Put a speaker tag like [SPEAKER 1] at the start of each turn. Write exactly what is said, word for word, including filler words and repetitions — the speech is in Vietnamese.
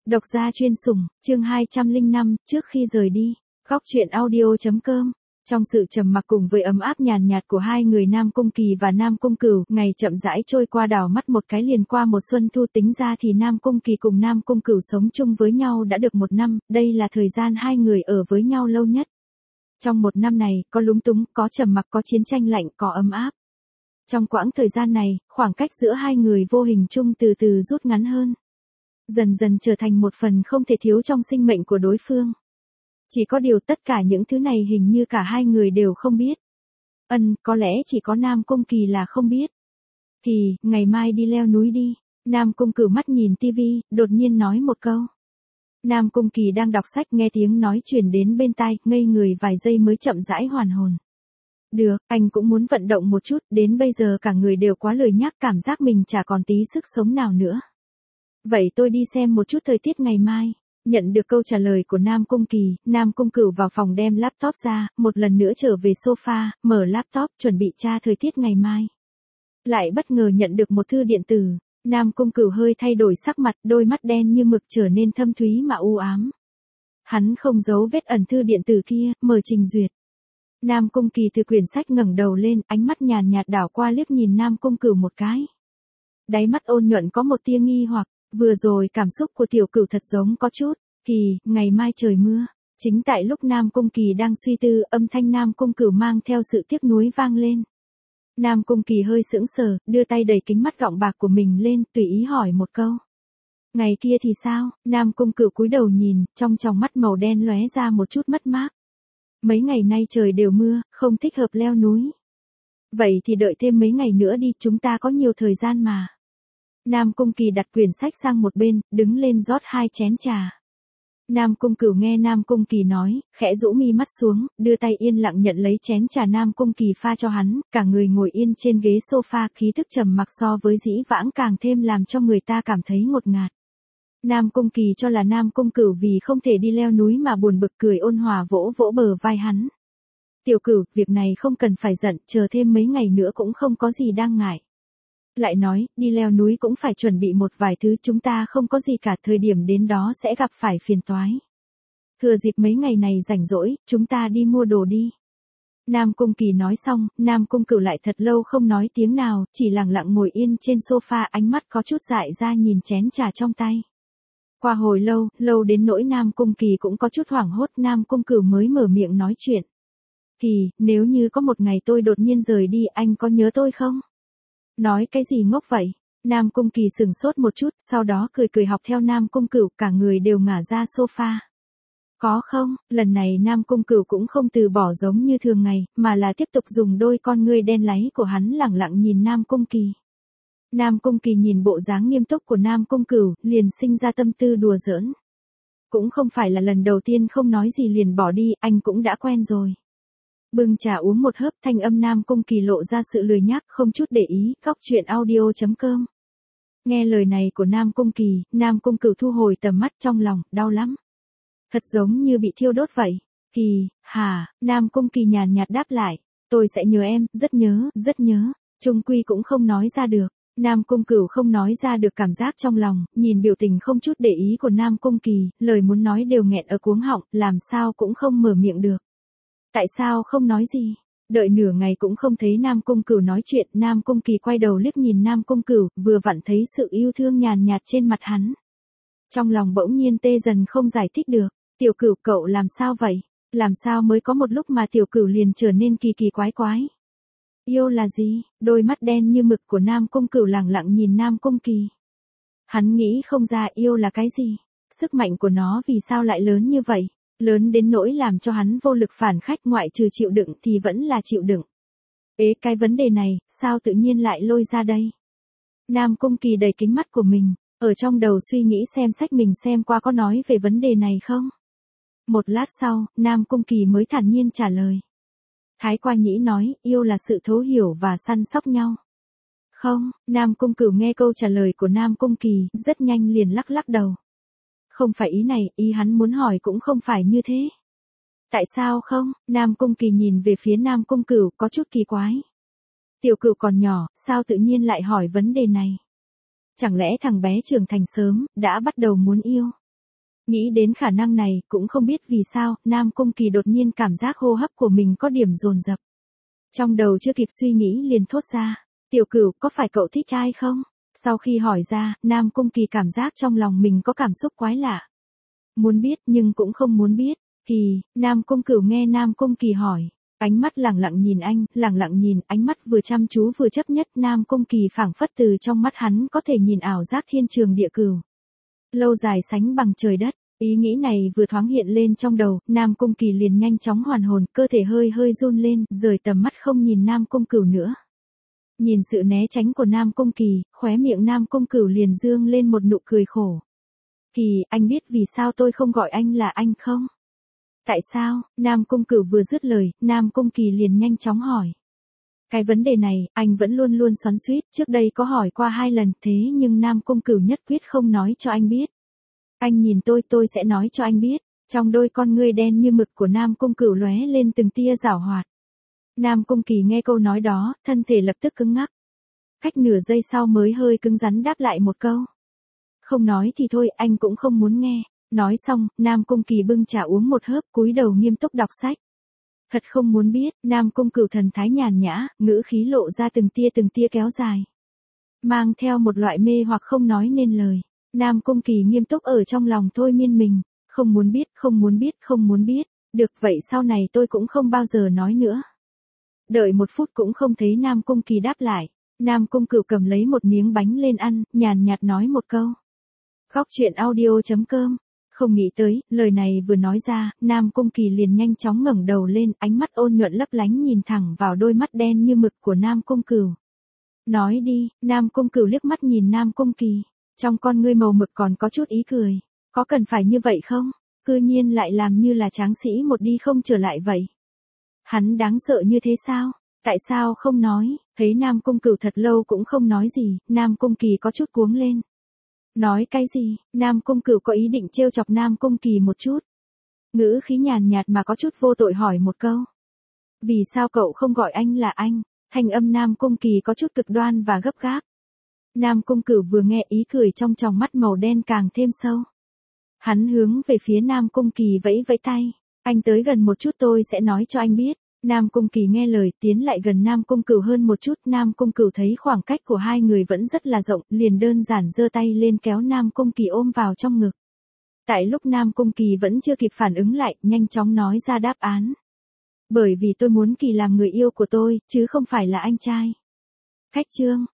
[SPEAKER 1] Độc gia chuyên sủng, chương hai trăm lẻ năm, trước khi rời đi. Góc truyện audio chấm com. Trong sự trầm mặc cùng với ấm áp nhàn nhạt của hai người Nam Cung Kỳ và Nam Cung Cửu, ngày chậm rãi trôi qua, đảo mắt một cái liền qua một xuân thu, tính ra thì Nam Cung Kỳ cùng Nam Cung Cửu sống chung với nhau đã được một năm, đây là thời gian hai người ở với nhau lâu nhất. Trong một năm này, có lúng túng, có trầm mặc, có chiến tranh lạnh, có ấm áp. Trong quãng thời gian này, khoảng cách giữa hai người vô hình chung từ từ rút ngắn hơn. Dần dần trở thành một phần không thể thiếu trong sinh mệnh của đối phương. Chỉ có điều tất cả những thứ này hình như cả hai người đều không biết. Ân, có lẽ chỉ có Nam Cung Kỳ là không biết. Thì, ngày mai đi leo núi đi. Nam Cung Cửu mắt nhìn tivi, đột nhiên nói một câu. Nam Cung Kỳ đang đọc sách, nghe tiếng nói truyền đến bên tai, ngây người vài giây mới chậm rãi hoàn hồn. Được, anh cũng muốn vận động một chút, đến bây giờ cả người đều quá lười nhác, cảm giác mình chả còn tí sức sống nào nữa. Vậy tôi đi xem một chút thời tiết ngày mai. Nhận được câu trả lời của Nam Cung Kỳ, Nam Cung Cửu vào phòng đem laptop ra, một lần nữa trở về sofa, mở laptop chuẩn bị tra thời tiết ngày mai. Lại bất ngờ nhận được một thư điện tử, Nam Cung Cửu hơi thay đổi sắc mặt, đôi mắt đen như mực trở nên thâm thúy mà u ám. Hắn không giấu vết ẩn thư điện tử kia, mở trình duyệt. Nam Cung Kỳ từ quyển sách ngẩng đầu lên, ánh mắt nhàn nhạt đảo qua liếc nhìn Nam Cung Cửu một cái. Đáy mắt ôn nhuận có một tia nghi hoặc. Vừa rồi cảm xúc của tiểu Cửu thật giống có chút, Kỳ, ngày mai trời mưa. Chính tại lúc Nam Cung Kỳ đang suy tư, âm thanh Nam Cung Cửu mang theo sự tiếc nuối vang lên. Nam Cung Kỳ hơi sững sờ, đưa tay đẩy kính mắt gọng bạc của mình lên, tùy ý hỏi một câu. Ngày kia thì sao? Nam Cung Cửu cúi đầu nhìn, trong tròng mắt màu đen lóe ra một chút mất mát. Mấy ngày nay trời đều mưa, không thích hợp leo núi. Vậy thì đợi thêm mấy ngày nữa đi, chúng ta có nhiều thời gian mà. Nam Cung Kỳ đặt quyển sách sang một bên, đứng lên rót hai chén trà. Nam Cung Cửu nghe Nam Cung Kỳ nói, khẽ rũ mi mắt xuống, đưa tay yên lặng nhận lấy chén trà Nam Cung Kỳ pha cho hắn, cả người ngồi yên trên ghế sofa, khí thức trầm mặc so với dĩ vãng càng thêm làm cho người ta cảm thấy ngột ngạt. Nam Cung Kỳ cho là Nam Cung Cửu vì không thể đi leo núi mà buồn bực, cười ôn hòa vỗ vỗ bờ vai hắn. Tiểu Cửu, việc này không cần phải giận, chờ thêm mấy ngày nữa cũng không có gì đang ngại. Lại nói, đi leo núi cũng phải chuẩn bị một vài thứ, chúng ta không có gì cả, thời điểm đến đó sẽ gặp phải phiền toái. Thừa dịp mấy ngày này rảnh rỗi, chúng ta đi mua đồ đi. Nam Cung Kỳ nói xong, Nam Cung Cửu lại thật lâu không nói tiếng nào, chỉ lặng lặng ngồi yên trên sofa, ánh mắt có chút dại ra nhìn chén trà trong tay. Qua hồi lâu, lâu đến nỗi Nam Cung Kỳ cũng có chút hoảng hốt, Nam Cung Cửu mới mở miệng nói chuyện. Kỳ, nếu như có một ngày tôi đột nhiên rời đi, anh có nhớ tôi không? Nói cái gì ngốc vậy? Nam Cung Kỳ sừng sốt một chút, sau đó cười cười học theo Nam Cung Cửu, cả người đều ngả ra sofa. Có không? Lần này Nam Cung Cửu cũng không từ bỏ giống như thường ngày, mà là tiếp tục dùng đôi con ngươi đen láy của hắn lẳng lặng nhìn Nam Cung Kỳ. Nam Cung Kỳ nhìn bộ dáng nghiêm túc của Nam Cung Cửu, liền sinh ra tâm tư đùa giỡn. Cũng không phải là lần đầu tiên không nói gì liền bỏ đi, anh cũng đã quen rồi. Bưng trà uống một hớp, thanh âm Nam Cung Kỳ lộ ra sự lười nhác, không chút để ý. Góc truyện audio chấm com. Nghe lời này của Nam Cung Kỳ, Nam Cung Cửu thu hồi tầm mắt, trong lòng đau lắm. Thật giống như bị thiêu đốt vậy. Kỳ, hả? Nam Cung Kỳ nhàn nhạt đáp lại. Tôi sẽ nhớ em, rất nhớ, rất nhớ. Chung quy cũng không nói ra được. Nam Cung Cửu không nói ra được cảm giác trong lòng, nhìn biểu tình không chút để ý của Nam Cung Kỳ, lời muốn nói đều nghẹn ở cuống họng, làm sao cũng không mở miệng được. Tại sao không nói gì? Đợi nửa ngày cũng không thấy Nam Cung Cửu nói chuyện, Nam Cung Kỳ quay đầu liếc nhìn Nam Cung Cửu, vừa vặn thấy sự yêu thương nhàn nhạt trên mặt hắn. Trong lòng bỗng nhiên tê dần không giải thích được. Tiểu Cửu, cậu làm sao vậy? Làm sao mới có một lúc mà Tiểu Cửu liền trở nên kỳ kỳ quái quái? Yêu là gì? Đôi mắt đen như mực của Nam Cung Cửu lẳng lặng nhìn Nam Cung Kỳ. Hắn nghĩ không ra yêu là cái gì? Sức mạnh của nó vì sao lại lớn như vậy? Lớn đến nỗi làm cho hắn vô lực phản khách, ngoại trừ chịu đựng thì vẫn là chịu đựng. Ế, cái vấn đề này, sao tự nhiên lại lôi ra đây? Nam Cung Kỳ đẩy kính mắt của mình, ở trong đầu suy nghĩ xem sách mình xem qua có nói về vấn đề này không? Một lát sau, Nam Cung Kỳ mới thản nhiên trả lời. Thái Qua Nhĩ nói, yêu là sự thấu hiểu và săn sóc nhau. Không, Nam Cung Cửu nghe câu trả lời của Nam Cung Kỳ, rất nhanh liền lắc lắc đầu. Không phải ý này, ý hắn muốn hỏi cũng không phải như thế. Tại sao không? Nam Cung Kỳ nhìn về phía Nam Cung Cửu, có chút kỳ quái. Tiểu Cửu còn nhỏ, sao tự nhiên lại hỏi vấn đề này? Chẳng lẽ thằng bé trưởng thành sớm, đã bắt đầu muốn yêu? Nghĩ đến khả năng này, cũng không biết vì sao, Nam Cung Kỳ đột nhiên cảm giác hô hấp của mình có điểm dồn dập. Trong đầu chưa kịp suy nghĩ liền thốt ra, Tiểu Cửu, có phải cậu thích ai không? Sau khi hỏi ra, Nam Cung Kỳ cảm giác trong lòng mình có cảm xúc quái lạ. Muốn biết nhưng cũng không muốn biết. Kỳ, Nam Cung Cửu nghe Nam Cung Kỳ hỏi. Ánh mắt lẳng lặng nhìn anh, lẳng lặng nhìn, ánh mắt vừa chăm chú vừa chấp nhất. Nam Cung Kỳ phảng phất từ trong mắt hắn có thể nhìn ảo giác thiên trường địa cửu. Lâu dài sánh bằng trời đất. Ý nghĩ này vừa thoáng hiện lên trong đầu, Nam Cung Kỳ liền nhanh chóng hoàn hồn, cơ thể hơi hơi run lên, rời tầm mắt không nhìn Nam Cung Cửu nữa. Nhìn sự né tránh của Nam Cung Kỳ, khóe miệng Nam Cung Cửu liền dương lên một nụ cười khổ. Kỳ, anh biết vì sao tôi không gọi anh là anh không? Tại sao? Nam Cung Cửu vừa dứt lời, Nam Cung Kỳ liền nhanh chóng hỏi. Cái vấn đề này, anh vẫn luôn luôn xoắn xuýt, trước đây có hỏi qua hai lần, thế nhưng Nam Cung Cửu nhất quyết không nói cho anh biết. Anh nhìn tôi, tôi sẽ nói cho anh biết. Trong đôi con ngươi đen như mực của Nam Cung Cửu lóe lên từng tia giảo hoạt. Nam Cung Kỳ nghe câu nói đó, thân thể lập tức cứng ngắc. Cách nửa giây sau mới hơi cứng rắn đáp lại một câu. Không nói thì thôi, anh cũng không muốn nghe. Nói xong, Nam Cung Kỳ bưng trà uống một hớp, cúi đầu nghiêm túc đọc sách. Thật không muốn biết, Nam Cung Cửu thần thái nhàn nhã, ngữ khí lộ ra từng tia từng tia kéo dài. Mang theo một loại mê hoặc không nói nên lời. Nam Cung Kỳ nghiêm túc ở trong lòng thôi miên mình. Không muốn biết, không muốn biết, không muốn biết. Được vậy sau này tôi cũng không bao giờ nói nữa. Đợi một phút cũng không thấy Nam Cung Kỳ đáp lại. Nam Cung Cửu cầm lấy một miếng bánh lên ăn, nhàn nhạt nói một câu. Góc truyện audio chấm com. Không nghĩ tới, lời này vừa nói ra, Nam Cung Kỳ liền nhanh chóng ngẩng đầu lên, ánh mắt ôn nhuận lấp lánh nhìn thẳng vào đôi mắt đen như mực của Nam Cung Cửu. Nói đi, Nam Cung Cửu liếc mắt nhìn Nam Cung Kỳ, trong con ngươi màu mực còn có chút ý cười. Có cần phải như vậy không? Cư nhiên lại làm như là tráng sĩ một đi không trở lại vậy. Hắn đáng sợ như thế sao? Tại sao không nói? Thấy Nam Cung Cửu thật lâu cũng không nói gì, Nam Cung Kỳ có chút cuống lên. Nói cái gì? Nam Cung Cửu có ý định trêu chọc Nam Cung Kỳ một chút. Ngữ khí nhàn nhạt mà có chút vô tội hỏi một câu. Vì sao cậu không gọi anh là anh? Thanh âm Nam Cung Kỳ có chút cực đoan và gấp gáp. Nam Cung Cửu vừa nghe ý cười trong tròng mắt màu đen càng thêm sâu. Hắn hướng về phía Nam Cung Kỳ vẫy vẫy tay. Anh tới gần một chút tôi sẽ nói cho anh biết. Nam Cung Kỳ nghe lời tiến lại gần Nam Cung Cửu hơn một chút. Nam Cung Cửu thấy khoảng cách của hai người vẫn rất là rộng, liền đơn giản giơ tay lên kéo Nam Cung Kỳ ôm vào trong ngực. Tại lúc Nam Cung Kỳ vẫn chưa kịp phản ứng lại, nhanh chóng nói ra đáp án. Bởi vì tôi muốn Kỳ làm người yêu của tôi, chứ không phải là anh trai. Khách trương,